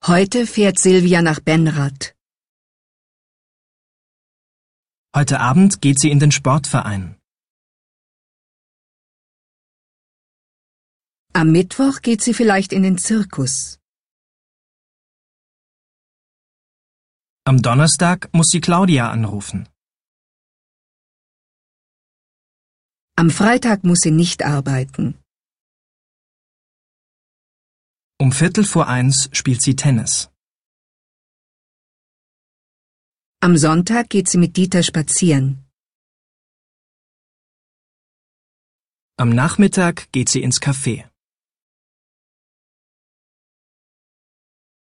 Heute fährt Silvia nach Benrath. Heute Abend geht sie in den Sportverein. Am Mittwoch geht sie vielleicht in den Zirkus. Am Donnerstag muss sie Claudia anrufen. Am Freitag muss sie nicht arbeiten. Um 1:15 spielt sie Tennis. Am Sonntag geht sie mit Dieter spazieren. Am Nachmittag geht sie ins Café.